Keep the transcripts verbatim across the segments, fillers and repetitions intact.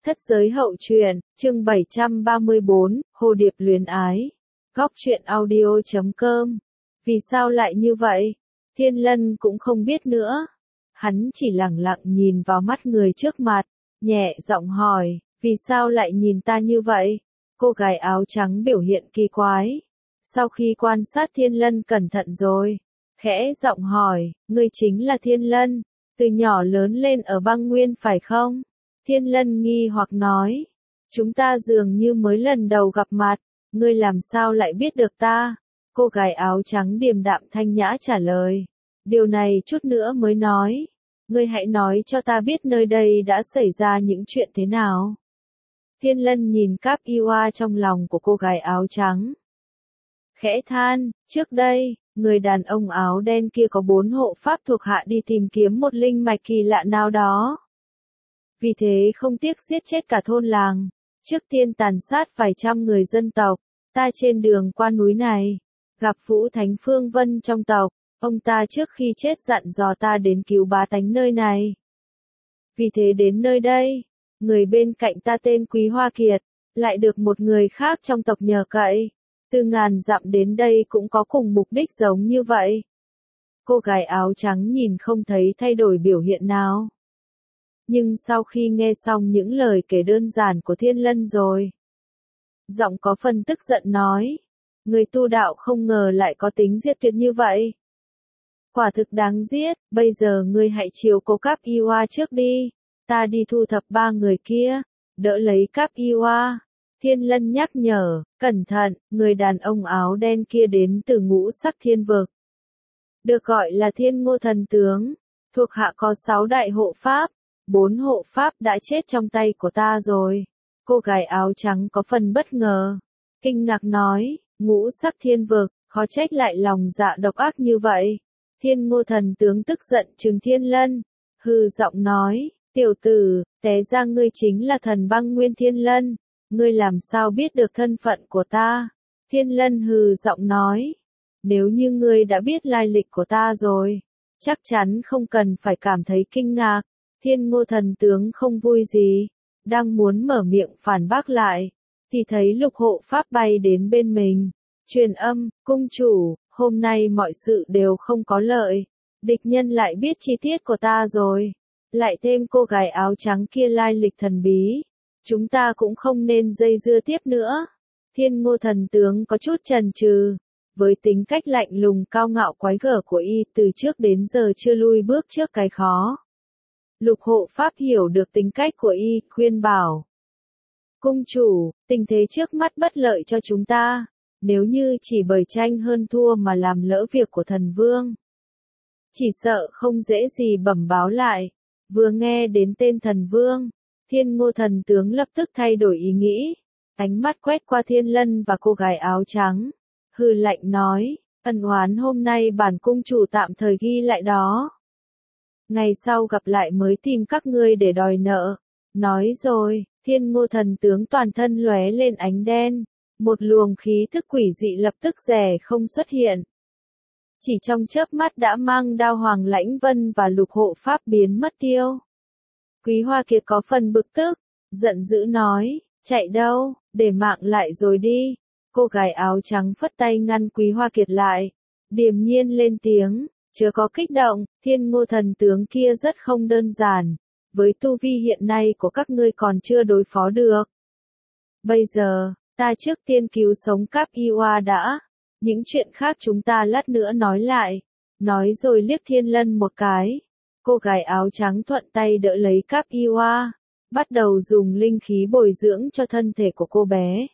Thất giới hậu truyện, chương bảy trăm ba mươi bốn, Hồ điệp luyến ái. Góc truyện audio chấm com. Vì sao lại như vậy? Thiên Lân cũng không biết nữa. Hắn chỉ lẳng lặng nhìn vào mắt người trước mặt, nhẹ giọng hỏi, vì sao lại nhìn ta như vậy? Cô gái áo trắng biểu hiện kỳ quái. Sau khi quan sát Thiên Lân cẩn thận rồi, khẽ giọng hỏi, ngươi chính là Thiên Lân, từ nhỏ lớn lên ở băng nguyên phải không? Thiên Lân nghi hoặc nói, chúng ta dường như mới lần đầu gặp mặt, ngươi làm sao lại biết được ta? Cô gái áo trắng điềm đạm thanh nhã trả lời, điều này chút nữa mới nói, ngươi hãy nói cho ta biết nơi đây đã xảy ra những chuyện thế nào. Thiên Lân nhìn Cáp Iwa trong lòng của cô gái áo trắng. Khẽ than, trước đây, người đàn ông áo đen kia có bốn hộ pháp thuộc hạ đi tìm kiếm một linh mạch kỳ lạ nào đó. Vì thế không tiếc giết chết cả thôn làng, trước tiên tàn sát vài trăm người dân tộc. Ta trên đường qua núi này, gặp Vũ Thánh Phương Vân trong tộc, ông ta trước khi chết dặn dò ta đến cứu bá tánh nơi này. Vì thế đến nơi đây, người bên cạnh ta tên Quý Hoa Kiệt, lại được một người khác trong tộc nhờ cậy, từ ngàn dặm đến đây cũng có cùng mục đích giống như vậy. Cô gái áo trắng nhìn không thấy thay đổi biểu hiện nào. Nhưng sau khi nghe xong những lời kể đơn giản của Thiên Lân rồi, giọng có phần tức giận nói, người tu đạo không ngờ lại có tính diệt tuyệt như vậy. Quả thực đáng giết, bây giờ ngươi hãy chiếu cố Cáp Iwa trước đi, ta đi thu thập ba người kia, đỡ lấy Cáp Iwa. Thiên Lân nhắc nhở, cẩn thận, người đàn ông áo đen kia đến từ ngũ sắc thiên vực. Được gọi là Thiên Ngô Thần Tướng, thuộc hạ có sáu đại hộ pháp, bốn hộ pháp đã chết trong tay của ta rồi. Cô gái áo trắng có phần bất ngờ, kinh ngạc nói, ngũ sắc thiên vực, khó trách lại lòng dạ độc ác như vậy. Thiên Ngô Thần Tướng tức giận trừng Thiên Lân, hừ giọng nói, tiểu tử, té ra ngươi chính là thần băng nguyên Thiên Lân, ngươi làm sao biết được thân phận của ta? Thiên Lân hừ giọng nói, nếu như ngươi đã biết lai lịch của ta rồi, chắc chắn không cần phải cảm thấy kinh ngạc. Thiên Ngô Thần Tướng không vui gì, đang muốn mở miệng phản bác lại, thì thấy Lục hộ pháp bay đến bên mình, truyền âm, cung chủ, hôm nay mọi sự đều không có lợi, địch nhân lại biết chi tiết của ta rồi, lại thêm cô gái áo trắng kia lai lịch thần bí, chúng ta cũng không nên dây dưa tiếp nữa. Thiên Ngô Thần Tướng có chút chần chừ, với tính cách lạnh lùng cao ngạo quái gở của y từ trước đến giờ chưa lui bước trước cái khó. Lục hộ pháp hiểu được tính cách của y, khuyên bảo. Cung chủ, tình thế trước mắt bất lợi cho chúng ta, nếu như chỉ bởi tranh hơn thua mà làm lỡ việc của thần vương, chỉ sợ không dễ gì bẩm báo lại. Vừa nghe đến tên thần vương, Thiên Ngô Thần Tướng lập tức thay đổi ý nghĩ, ánh mắt quét qua Thiên Lân và cô gái áo trắng, hừ lạnh nói, ân oán hôm nay bản cung chủ tạm thời ghi lại đó. Ngày sau gặp lại mới tìm các ngươi để đòi nợ. Nói rồi, Thiên Ngô Thần Tướng toàn thân lóe lên ánh đen, một luồng khí thức quỷ dị lập tức rẻ không xuất hiện. Chỉ trong chớp mắt đã mang đao Hoàng Lãnh Vân và Lục hộ pháp biến mất tiêu. Quý Hoa Kiệt có phần bực tức, giận dữ nói, chạy đâu, để mạng lại rồi đi. Cô gái áo trắng phất tay ngăn Quý Hoa Kiệt lại, điềm nhiên lên tiếng, chớ có kích động, Thiên Ngô Thần Tướng kia rất không đơn giản, với tu vi hiện nay của các ngươi còn chưa đối phó được. Bây giờ, ta trước tiên cứu sống Cáp Iwa đã, những chuyện khác chúng ta lát nữa nói lại. Nói rồi liếc Thiên Lân một cái, cô gái áo trắng thuận tay đỡ lấy Cáp Iwa, bắt đầu dùng linh khí bồi dưỡng cho thân thể của cô bé,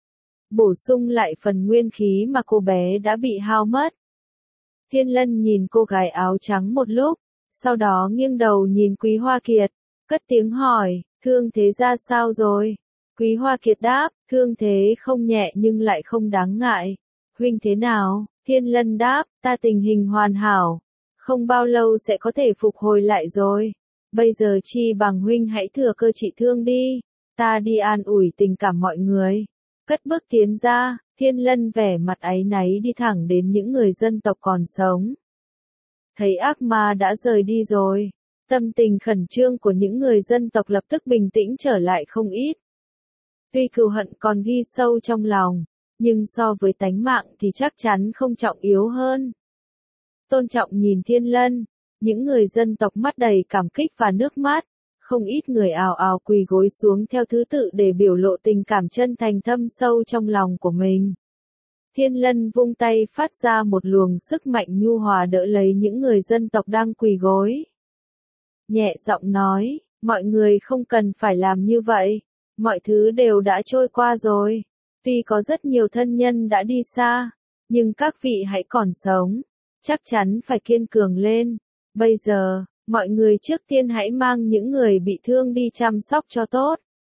bổ sung lại phần nguyên khí mà cô bé đã bị hao mất. Thiên Lân nhìn cô gái áo trắng một lúc, sau đó nghiêng đầu nhìn Quý Hoa Kiệt, cất tiếng hỏi, thương thế ra sao rồi? Quý Hoa Kiệt đáp, thương thế không nhẹ nhưng lại không đáng ngại. Huynh thế nào? Thiên Lân đáp, ta tình hình hoàn hảo, không bao lâu sẽ có thể phục hồi lại rồi. Bây giờ chi bằng huynh hãy thừa cơ trị thương đi, ta đi an ủi tình cảm mọi người. Cất bước tiến ra, Thiên Lân vẻ mặt áy náy đi thẳng đến những người dân tộc còn sống. Thấy ác ma đã rời đi rồi, Tâm tình khẩn trương của những người dân tộc lập tức bình tĩnh trở lại không ít. Tuy cừu hận còn ghi sâu trong lòng, nhưng so với tánh mạng thì chắc chắn không trọng yếu hơn. Tôn Trọng nhìn Thiên Lân, những người dân tộc mắt đầy cảm kích và nước mắt, không ít người ào ào quỳ gối xuống theo thứ tự để biểu lộ tình cảm chân thành thâm sâu trong lòng của mình. Thiên Lân vung tay phát ra một luồng sức mạnh nhu hòa đỡ lấy những người dân tộc đang quỳ gối. Nhẹ giọng nói, mọi người không cần phải làm như vậy, mọi thứ đều đã trôi qua rồi. Tuy có rất nhiều thân nhân đã đi xa, nhưng các vị hãy còn sống, chắc chắn phải kiên cường lên. Bây giờ, mọi người trước tiên hãy mang những người bị thương đi chăm sóc cho tốt.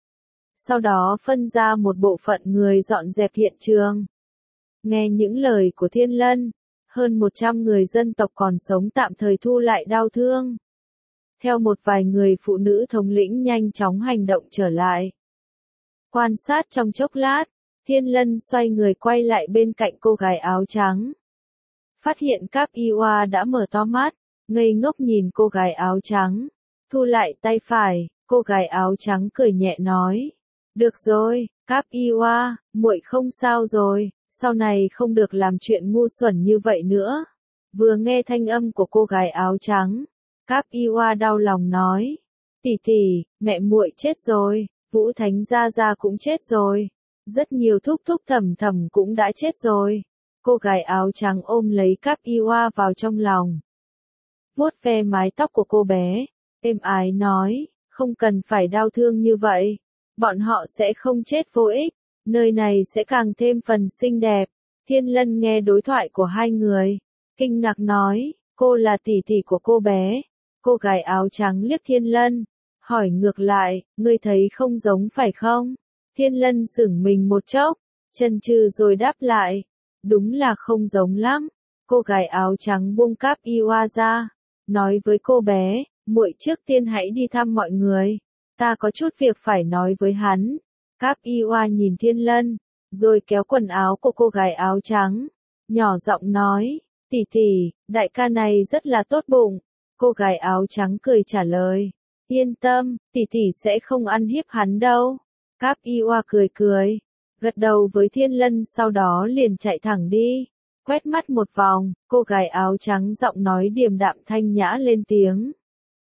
Sau đó phân ra một bộ phận người dọn dẹp hiện trường. Nghe những lời của Thiên Lân, hơn một trăm người dân tộc còn sống tạm thời thu lại đau thương. Theo một vài người phụ nữ thống lĩnh nhanh chóng hành động trở lại. Quan sát trong chốc lát, Thiên Lân xoay người quay lại bên cạnh cô gái áo trắng. Phát hiện Cáp Iwa đã mở to mắt, ngây ngốc nhìn cô gái áo trắng. Thu lại tay phải, cô gái áo trắng cười nhẹ nói. Được rồi, Cáp Iwa, muội không sao rồi, sau này không được làm chuyện ngu xuẩn như vậy nữa. Vừa nghe thanh âm của cô gái áo trắng, Cáp Iwa đau lòng nói. Tỷ tỷ, mẹ muội chết rồi, Vũ Thánh Gia Gia cũng chết rồi. Rất nhiều thúc thúc thẩm thẩm cũng đã chết rồi. Cô gái áo trắng ôm lấy Cáp Iwa vào trong lòng. Vuốt ve mái tóc của cô bé, êm ái nói, không cần phải đau thương như vậy. Bọn họ sẽ không chết vô ích, nơi này sẽ càng thêm phần xinh đẹp. Thiên Lân nghe đối thoại của hai người, kinh ngạc nói, cô là tỷ tỷ của cô bé. Cô gái áo trắng liếc Thiên Lân, hỏi ngược lại, ngươi thấy không giống phải không? Thiên Lân sững mình một chốc, chần chừ rồi đáp lại, đúng là không giống lắm. Cô gái áo trắng buông Cáp Iwa ra, nói với cô bé, muội trước tiên hãy đi thăm mọi người, ta có chút việc phải nói với hắn. Cáp Iwa nhìn Thiên Lân, rồi kéo quần áo của cô gái áo trắng, nhỏ giọng nói, tỷ tỷ, đại ca này rất là tốt bụng. Cô gái áo trắng cười trả lời, yên tâm, tỷ tỷ sẽ không ăn hiếp hắn đâu. Cáp Iwa cười cười, gật đầu với Thiên Lân sau đó liền chạy thẳng đi. Quét mắt một vòng, cô gái áo trắng giọng nói điềm đạm thanh nhã lên tiếng.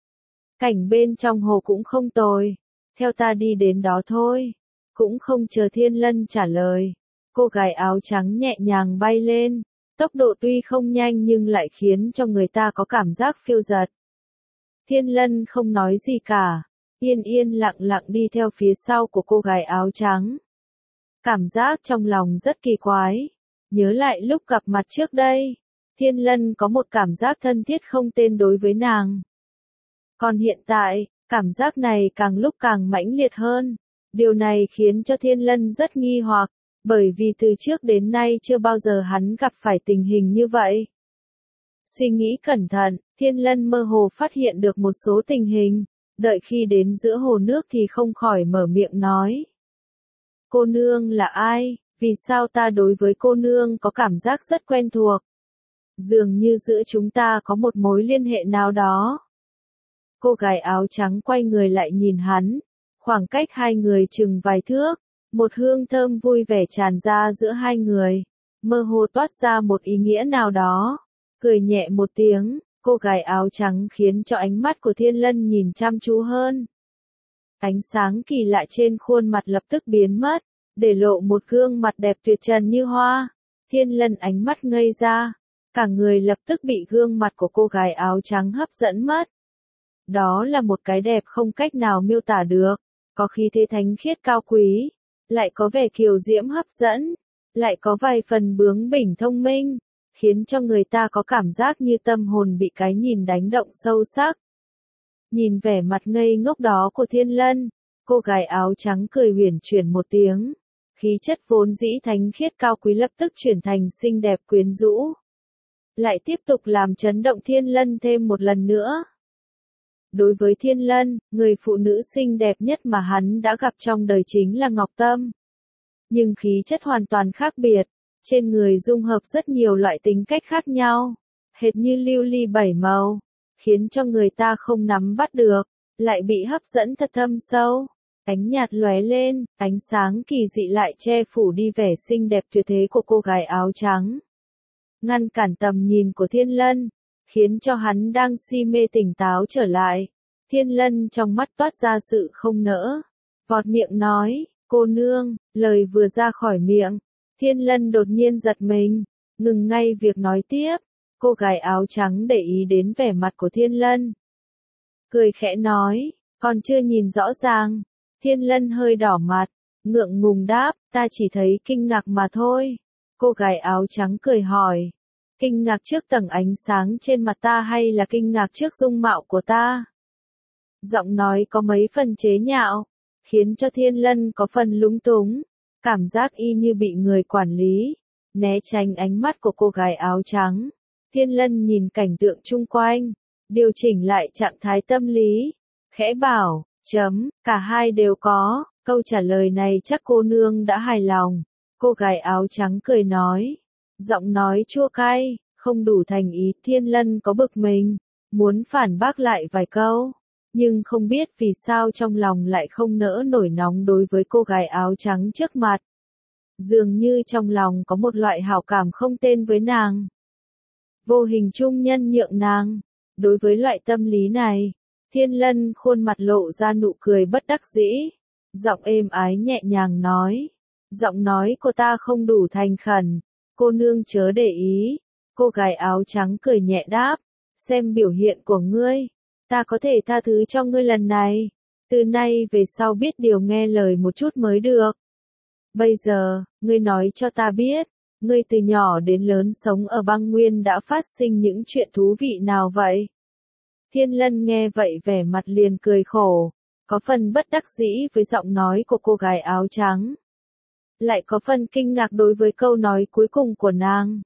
Cảnh bên trong hồ cũng không tồi, theo ta đi đến đó thôi. Cũng không chờ Thiên Lân trả lời, cô gái áo trắng nhẹ nhàng bay lên, tốc độ tuy không nhanh nhưng lại khiến cho người ta có cảm giác phiêu dật. Thiên Lân không nói gì cả, yên yên lặng lặng đi theo phía sau của cô gái áo trắng. Cảm giác trong lòng rất kỳ quái, nhớ lại lúc gặp mặt trước đây, Thiên Lân có một cảm giác thân thiết không tên đối với nàng. Còn hiện tại, cảm giác này càng lúc càng mãnh liệt hơn. Điều này khiến cho Thiên Lân rất nghi hoặc, bởi vì từ trước đến nay chưa bao giờ hắn gặp phải tình hình như vậy. Suy nghĩ cẩn thận, Thiên Lân mơ hồ phát hiện được một số tình hình, đợi khi đến giữa hồ nước thì không khỏi mở miệng nói. Cô nương là ai? Vì sao ta đối với cô nương có cảm giác rất quen thuộc? Dường như giữa chúng ta có một mối liên hệ nào đó. Cô gái áo trắng quay người lại nhìn hắn. Khoảng cách hai người chừng vài thước, một hương thơm vui vẻ tràn ra giữa hai người, mơ hồ toát ra một ý nghĩa nào đó. Cười nhẹ một tiếng, cô gái áo trắng khiến cho ánh mắt của Thiên Lân nhìn chăm chú hơn. Ánh sáng kỳ lạ trên khuôn mặt lập tức biến mất, để lộ một gương mặt đẹp tuyệt trần như hoa. Thiên Lân ánh mắt ngây ra, cả người lập tức bị gương mặt của cô gái áo trắng hấp dẫn mất. Đó là một cái đẹp không cách nào miêu tả được. Có khí thế thánh khiết cao quý, lại có vẻ kiều diễm hấp dẫn, lại có vài phần bướng bỉnh thông minh, khiến cho người ta có cảm giác như tâm hồn bị cái nhìn đánh động sâu sắc. Nhìn vẻ mặt ngây ngốc đó của Thiên Lân, cô gái áo trắng cười huyền chuyển một tiếng, khí chất vốn dĩ thánh khiết cao quý lập tức chuyển thành xinh đẹp quyến rũ. Lại tiếp tục làm chấn động Thiên Lân thêm một lần nữa. Đối với Thiên Lân, người phụ nữ xinh đẹp nhất mà hắn đã gặp trong đời chính là Ngọc Tâm. Nhưng khí chất hoàn toàn khác biệt, trên người dung hợp rất nhiều loại tính cách khác nhau, hệt như lưu ly bảy màu. khiến cho người ta không nắm bắt được, lại bị hấp dẫn thật thâm sâu. Ánh nhạt lóe lên, ánh sáng kỳ dị lại che phủ đi vẻ xinh đẹp tuyệt thế của cô gái áo trắng. Ngăn cản tầm nhìn của Thiên Lân, khiến cho hắn đang si mê tỉnh táo trở lại. Thiên Lân trong mắt toát ra sự không nỡ, vọt miệng nói, cô nương, lời vừa ra khỏi miệng. Thiên Lân đột nhiên giật mình, ngừng ngay việc nói tiếp. Cô gái áo trắng để ý đến vẻ mặt của Thiên Lân, cười khẽ nói, còn chưa nhìn rõ ràng. Thiên Lân hơi đỏ mặt, ngượng ngùng đáp, ta chỉ thấy kinh ngạc mà thôi. Cô gái áo trắng cười hỏi, kinh ngạc trước tầng ánh sáng trên mặt ta hay là kinh ngạc trước dung mạo của ta? Giọng nói có mấy phần chế nhạo, khiến cho Thiên Lân có phần lúng túng, cảm giác y như bị người quản lý, né tránh ánh mắt của cô gái áo trắng. Thiên Lân nhìn cảnh tượng chung quanh, điều chỉnh lại trạng thái tâm lý, khẽ bảo, chấm, cả hai đều có, câu trả lời này chắc cô nương đã hài lòng. Cô gái áo trắng cười nói, giọng nói chua cay, không đủ thành ý. Thiên Lân có bực mình, muốn phản bác lại vài câu, nhưng không biết vì sao trong lòng lại không nỡ nổi nóng đối với cô gái áo trắng trước mặt. Dường như trong lòng có một loại hảo cảm không tên với nàng. Vô hình trung nhân nhượng nàng. Đối với loại tâm lý này, Thiên Lân khuôn mặt lộ ra nụ cười bất đắc dĩ, giọng êm ái nhẹ nhàng nói, giọng nói của ta không đủ thành khẩn, cô nương chớ để ý. Cô gái áo trắng cười nhẹ đáp, xem biểu hiện của ngươi, ta có thể tha thứ cho ngươi lần này, từ nay về sau biết điều nghe lời một chút mới được. Bây giờ, ngươi nói cho ta biết, ngươi từ nhỏ đến lớn sống ở băng nguyên đã phát sinh những chuyện thú vị nào vậy? Thiên Lân nghe vậy vẻ mặt liền cười khổ, có phần bất đắc dĩ với giọng nói của cô gái áo trắng. Lại có phần kinh ngạc đối với câu nói cuối cùng của nàng.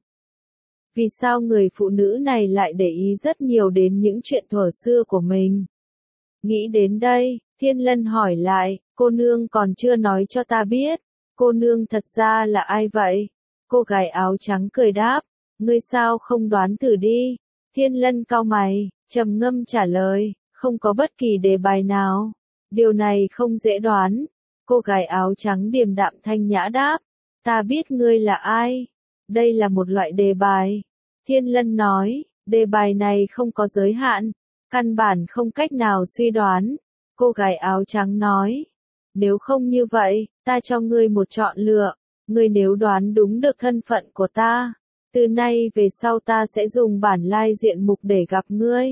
Vì sao người phụ nữ này lại để ý rất nhiều đến những chuyện thuở xưa của mình? Nghĩ đến đây, Thiên Lân hỏi lại, cô nương còn chưa nói cho ta biết, cô nương thật ra là ai vậy? Cô gái áo trắng cười đáp, ngươi sao không đoán thử đi? Thiên Lân cau mày, trầm ngâm trả lời, không có bất kỳ đề bài nào. Điều này không dễ đoán. Cô gái áo trắng điềm đạm thanh nhã đáp, ta biết ngươi là ai. Đây là một loại đề bài. Thiên Lân nói, đề bài này không có giới hạn, căn bản không cách nào suy đoán. Cô gái áo trắng nói, nếu không như vậy, ta cho ngươi một chọn lựa. Ngươi nếu đoán đúng được thân phận của ta, từ nay về sau ta sẽ dùng bản lai diện mục để gặp ngươi.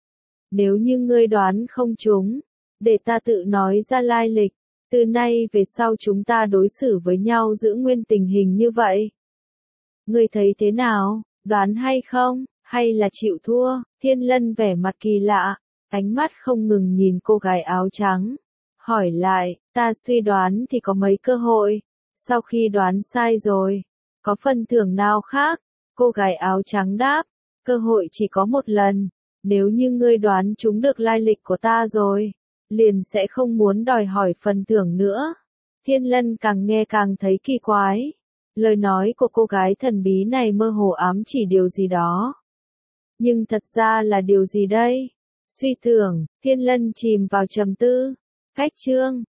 Nếu như ngươi đoán không trúng, để ta tự nói ra lai lịch, từ nay về sau chúng ta đối xử với nhau giữ nguyên tình hình như vậy. Ngươi thấy thế nào, đoán hay không, hay là chịu thua? Thiên Lân vẻ mặt kỳ lạ, ánh mắt không ngừng nhìn cô gái áo trắng, hỏi lại, ta suy đoán thì có mấy cơ hội, sau khi đoán sai rồi, có phần thưởng nào khác? Cô gái áo trắng đáp, cơ hội chỉ có một lần, nếu như ngươi đoán trúng được lai lịch của ta rồi, liền sẽ không muốn đòi hỏi phần thưởng nữa. Thiên Lân càng nghe càng thấy kỳ quái, lời nói của cô gái thần bí này mơ hồ ám chỉ điều gì đó. Nhưng thật ra là điều gì đây? Suy tưởng, Thiên Lân chìm vào trầm tư. Khách chương